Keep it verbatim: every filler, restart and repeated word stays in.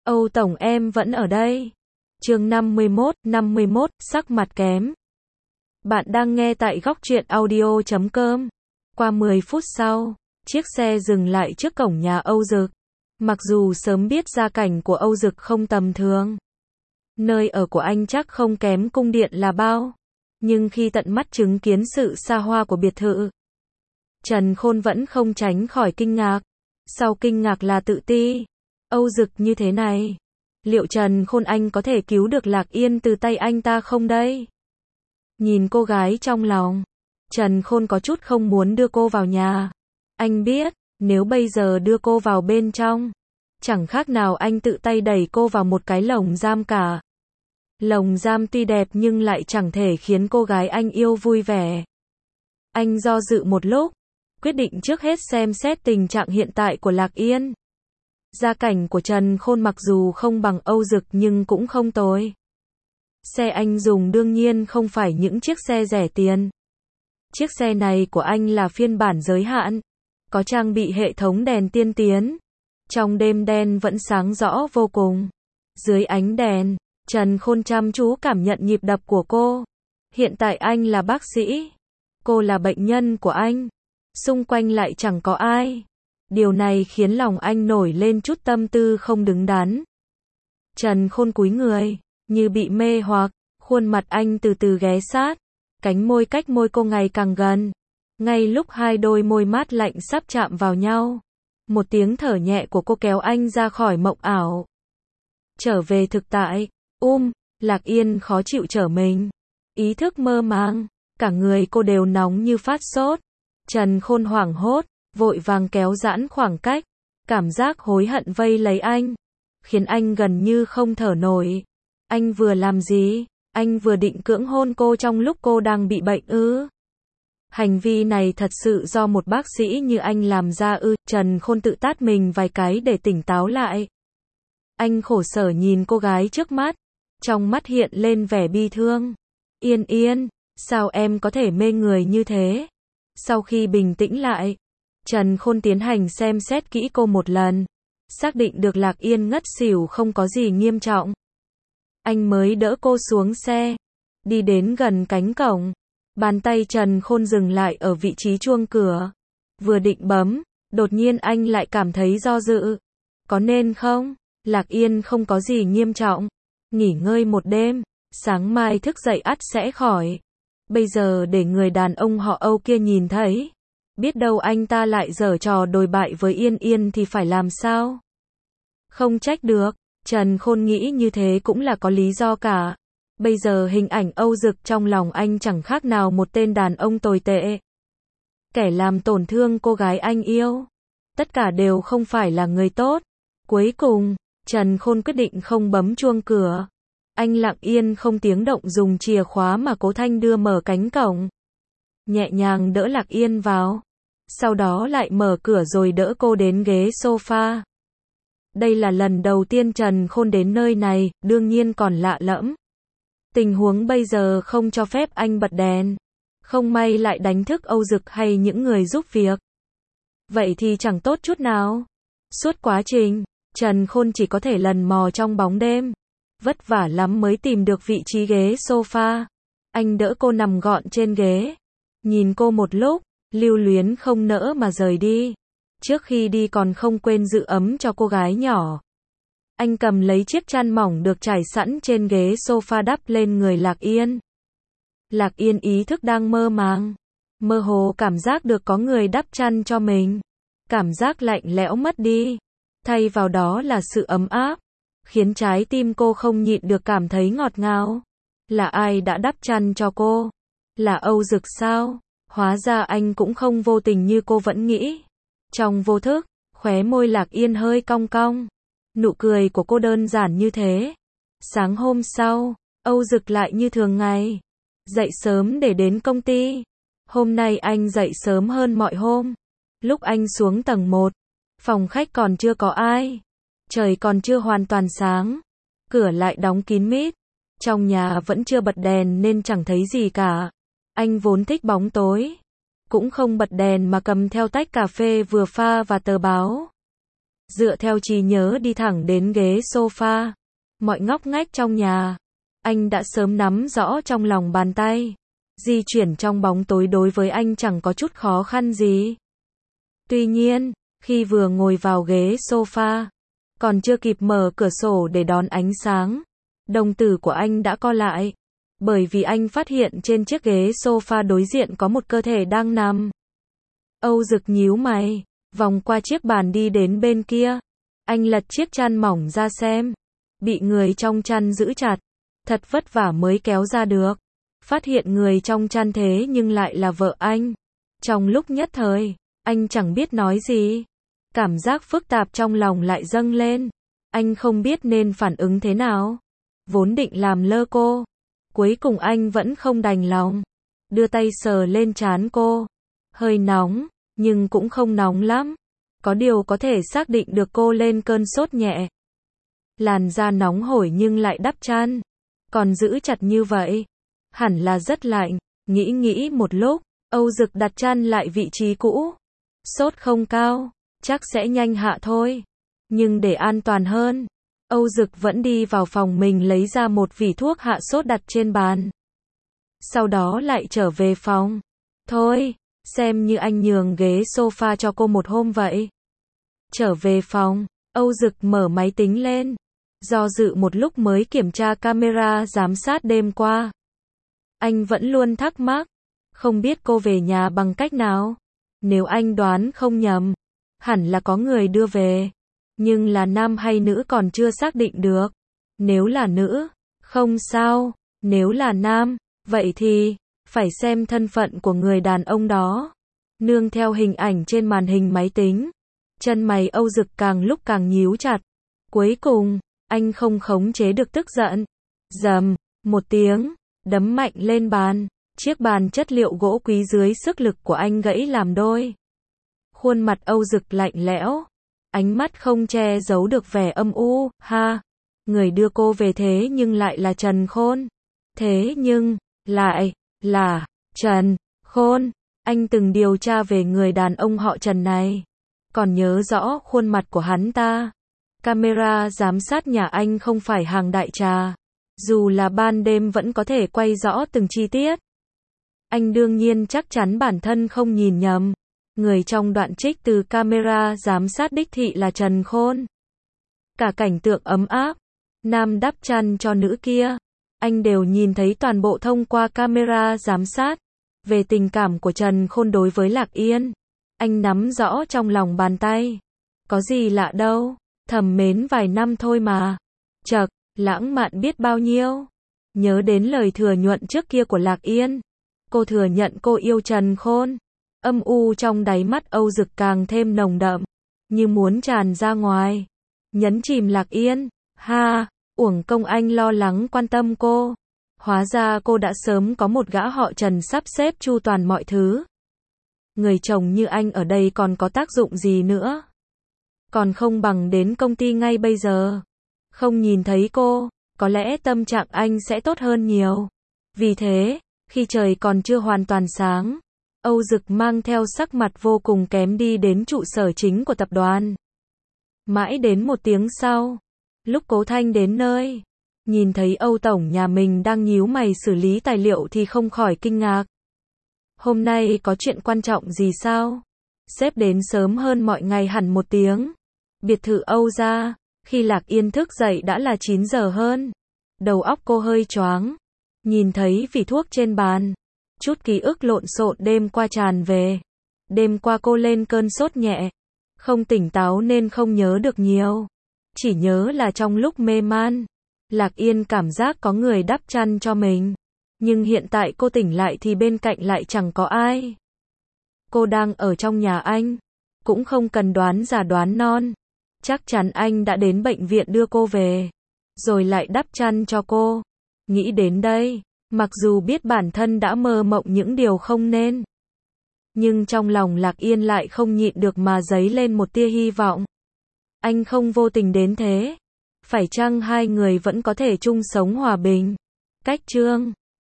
Âu Tổng em vẫn ở đây. Chương năm mươi mốt, năm mươi mốt, sắc mặt kém. Bạn đang nghe tại góc truyện audio chấm com. Qua mười phút sau, chiếc xe dừng lại trước cổng nhà Âu Dực. Mặc dù sớm biết gia cảnh của Âu Dực không tầm thường, nơi ở của anh chắc không kém cung điện là bao, nhưng khi tận mắt chứng kiến sự xa hoa của biệt thự, Trần Khôn vẫn không tránh khỏi kinh ngạc. Sau kinh ngạc là tự ti. Âu Dực như thế này, liệu Trần Khôn anh có thể cứu được Lạc Yên từ tay anh ta không đây? Nhìn cô gái trong lòng, Trần Khôn có chút không muốn đưa cô vào nhà. Anh biết, nếu bây giờ đưa cô vào bên trong, chẳng khác nào anh tự tay đẩy cô vào một cái lồng giam cả. Lồng giam tuy đẹp nhưng lại chẳng thể khiến cô gái anh yêu vui vẻ. Anh do dự một lúc, quyết định trước hết xem xét tình trạng hiện tại của Lạc Yên. Gia cảnh của Trần Khôn mặc dù không bằng Âu Dực nhưng cũng không tồi. Xe anh dùng đương nhiên không phải những chiếc xe rẻ tiền. Chiếc xe này của anh là phiên bản giới hạn, có trang bị hệ thống đèn tiên tiến. Trong đêm đen vẫn sáng rõ vô cùng. Dưới ánh đèn, Trần Khôn chăm chú cảm nhận nhịp đập của cô. Hiện tại anh là bác sĩ, cô là bệnh nhân của anh. Xung quanh lại chẳng có ai. Điều này khiến lòng anh nổi lên chút tâm tư không đứng đắn. Trần Khôn cúi người, như bị mê hoặc, khuôn mặt anh từ từ ghé sát, cánh môi cách môi cô ngày càng gần. Ngay lúc hai đôi môi mát lạnh sắp chạm vào nhau, một tiếng thở nhẹ của cô kéo anh ra khỏi mộng ảo. Trở về thực tại, um, Lạc Yên khó chịu trở mình. Ý thức mơ màng, cả người cô đều nóng như phát sốt. Trần Khôn hoảng hốt, vội vàng kéo giãn khoảng cách. Cảm giác hối hận vây lấy anh, khiến anh gần như không thở nổi. Anh vừa làm gì? Anh vừa định cưỡng hôn cô trong lúc cô đang bị bệnh ư? Hành vi này thật sự do một bác sĩ như anh làm ra ư? Trần Khôn tự tát mình vài cái để tỉnh táo lại. Anh khổ sở nhìn cô gái trước mắt, trong mắt hiện lên vẻ bi thương. Yên Yên, sao em có thể mê người như thế? Sau khi bình tĩnh lại, Trần Khôn tiến hành xem xét kỹ cô một lần, xác định được Lạc Yên ngất xỉu không có gì nghiêm trọng. Anh mới đỡ cô xuống xe, đi đến gần cánh cổng. Bàn tay Trần Khôn dừng lại ở vị trí chuông cửa. Vừa định bấm, đột nhiên anh lại cảm thấy do dự. Có nên không? Lạc Yên không có gì nghiêm trọng. Nghỉ ngơi một đêm, sáng mai thức dậy ắt sẽ khỏi. Bây giờ để người đàn ông họ Âu kia nhìn thấy, biết đâu anh ta lại giở trò đồi bại với Yên Yên thì phải làm sao? Không trách được, Trần Khôn nghĩ như thế cũng là có lý do cả. Bây giờ hình ảnh Âu Dực trong lòng anh chẳng khác nào một tên đàn ông tồi tệ. Kẻ làm tổn thương cô gái anh yêu. Tất cả đều không phải là người tốt. Cuối cùng, Trần Khôn quyết định không bấm chuông cửa. Anh lặng yên không tiếng động dùng chìa khóa mà Cố Thanh đưa mở cánh cổng. Nhẹ nhàng đỡ Lạc Yên vào. Sau đó lại mở cửa rồi đỡ cô đến ghế sofa. Đây là lần đầu tiên Trần Khôn đến nơi này, đương nhiên còn lạ lẫm. Tình huống bây giờ không cho phép anh bật đèn. Không may lại đánh thức Âu Dực hay những người giúp việc. Vậy thì chẳng tốt chút nào. Suốt quá trình, Trần Khôn chỉ có thể lần mò trong bóng đêm. Vất vả lắm mới tìm được vị trí ghế sofa. Anh đỡ cô nằm gọn trên ghế. Nhìn cô một lúc, lưu luyến không nỡ mà rời đi. Trước khi đi còn không quên giữ ấm cho cô gái nhỏ. Anh cầm lấy chiếc chăn mỏng được trải sẵn trên ghế sofa đắp lên người Lạc Yên. Lạc Yên ý thức đang mơ màng. Mơ hồ cảm giác được có người đắp chăn cho mình. Cảm giác lạnh lẽo mất đi. Thay vào đó là sự ấm áp, khiến trái tim cô không nhịn được cảm thấy ngọt ngào. Là ai đã đắp chăn cho cô? Là Âu Dực sao? Hóa ra anh cũng không vô tình như cô vẫn nghĩ. Trong vô thức, khóe môi Lạc Yên hơi cong cong. Nụ cười của cô đơn giản như thế. Sáng hôm sau, Âu Dực lại như thường ngày. Dậy sớm để đến công ty. Hôm nay anh dậy sớm hơn mọi hôm. Lúc anh xuống tầng một, phòng khách còn chưa có ai. Trời còn chưa hoàn toàn sáng. Cửa lại đóng kín mít. Trong nhà vẫn chưa bật đèn nên chẳng thấy gì cả. Anh vốn thích bóng tối. Cũng không bật đèn mà cầm theo tách cà phê vừa pha và tờ báo. dựa theo trí nhớ đi thẳng đến ghế sofa. Mọi ngóc ngách trong nhà, anh đã sớm nắm rõ trong lòng bàn tay. Di chuyển trong bóng tối đối với anh chẳng có chút khó khăn gì. Tuy nhiên, khi vừa ngồi vào ghế sofa, còn chưa kịp mở cửa sổ để đón ánh sáng, đồng tử của anh đã co lại. Bởi vì anh phát hiện trên chiếc ghế sofa đối diện có một cơ thể đang nằm. Âu Dực nhíu mày, vòng qua chiếc bàn đi đến bên kia. Anh lật chiếc chăn mỏng ra xem. Bị người trong chăn giữ chặt. Thật vất vả mới kéo ra được. Phát hiện người trong chăn thế nhưng lại là vợ anh. Trong lúc nhất thời, anh chẳng biết nói gì. Cảm giác phức tạp trong lòng lại dâng lên. Anh không biết nên phản ứng thế nào. Vốn định làm lơ cô. Cuối cùng anh vẫn không đành lòng. Đưa tay sờ lên trán cô. Hơi nóng, nhưng cũng không nóng lắm. Có điều có thể xác định được cô lên cơn sốt nhẹ. Làn da nóng hổi nhưng lại đắp chăn. Còn giữ chặt như vậy. Hẳn là rất lạnh. Nghĩ nghĩ một lúc, Âu Dực đặt chăn lại vị trí cũ. Sốt không cao, chắc sẽ nhanh hạ thôi. Nhưng để an toàn hơn, Âu Dực vẫn đi vào phòng mình lấy ra một vỉ thuốc hạ sốt đặt trên bàn. Sau đó lại trở về phòng. Thôi, xem như anh nhường ghế sofa cho cô một hôm vậy. Trở về phòng, Âu Dực mở máy tính lên. Do dự một lúc mới kiểm tra camera giám sát đêm qua. Anh vẫn luôn thắc mắc, không biết cô về nhà bằng cách nào. Nếu anh đoán không nhầm, hẳn là có người đưa về. Nhưng là nam hay nữ còn chưa xác định được. Nếu là nữ, không sao. Nếu là nam, vậy thì, phải xem thân phận của người đàn ông đó. Nương theo hình ảnh trên màn hình máy tính. Chân mày Âu Dực càng lúc càng nhíu chặt. Cuối cùng, anh không khống chế được tức giận. Rầm, một tiếng, đấm mạnh lên bàn. Chiếc bàn chất liệu gỗ quý dưới sức lực của anh gãy làm đôi. Khuôn mặt Âu Dực lạnh lẽo. Ánh mắt không che giấu được vẻ âm u. Ha, người đưa cô về thế nhưng lại là Trần Khôn. Thế nhưng, lại, là, Trần Khôn. Anh từng điều tra về người đàn ông họ Trần này. Còn nhớ rõ khuôn mặt của hắn ta. Camera giám sát nhà anh không phải hàng đại trà. Dù là ban đêm vẫn có thể quay rõ từng chi tiết. Anh đương nhiên chắc chắn bản thân không nhìn nhầm. Người trong đoạn trích từ camera giám sát đích thị là Trần Khôn. Cả cảnh tượng ấm áp, nam đắp chăn cho nữ kia, anh đều nhìn thấy toàn bộ thông qua camera giám sát. Về tình cảm của Trần Khôn đối với Lạc Yên, anh nắm rõ trong lòng bàn tay. Có gì lạ đâu, thầm mến vài năm thôi mà. Chậc, lãng mạn biết bao nhiêu. Nhớ đến lời thừa nhuận trước kia của Lạc Yên. Cô thừa nhận cô yêu Trần Khôn. Âm u trong đáy mắt Âu Dực càng thêm nồng đậm, như muốn tràn ra ngoài. Nhấn chìm Lạc Yên. Ha, uổng công anh lo lắng quan tâm cô. Hóa ra cô đã sớm có một gã họ Trần sắp xếp chu toàn mọi thứ. Người chồng như anh ở đây còn có tác dụng gì nữa? Còn không bằng đến công ty ngay bây giờ. Không nhìn thấy cô, có lẽ tâm trạng anh sẽ tốt hơn nhiều. Vì thế, khi trời còn chưa hoàn toàn sáng, Âu Dực mang theo sắc mặt vô cùng kém đi đến trụ sở chính của tập đoàn. Mãi đến một tiếng sau, lúc Cố Thanh đến nơi, nhìn thấy Âu Tổng nhà mình đang nhíu mày xử lý tài liệu thì không khỏi kinh ngạc. Hôm nay có chuyện quan trọng gì sao? Sếp đến sớm hơn mọi ngày hẳn một tiếng. Biệt thự Âu gia, khi Lạc Yên thức dậy đã là chín giờ hơn. Đầu óc cô hơi choáng. Nhìn thấy vỉ thuốc trên bàn. Chút ký ức lộn xộn đêm qua tràn về. Đêm qua cô lên cơn sốt nhẹ. Không tỉnh táo nên không nhớ được nhiều. Chỉ nhớ là trong lúc mê man, Lạc Yên cảm giác có người đắp chăn cho mình. Nhưng hiện tại cô tỉnh lại thì bên cạnh lại chẳng có ai. Cô đang ở trong nhà anh. Cũng không cần đoán già đoán non. Chắc chắn anh đã đến bệnh viện đưa cô về. Rồi lại đắp chăn cho cô. Nghĩ đến đây, mặc dù biết bản thân đã mơ mộng những điều không nên. Nhưng trong lòng Lạc Yên lại không nhịn được mà dấy lên một tia hy vọng. Anh không vô tình đến thế. Phải chăng hai người vẫn có thể chung sống hòa bình? Cách chương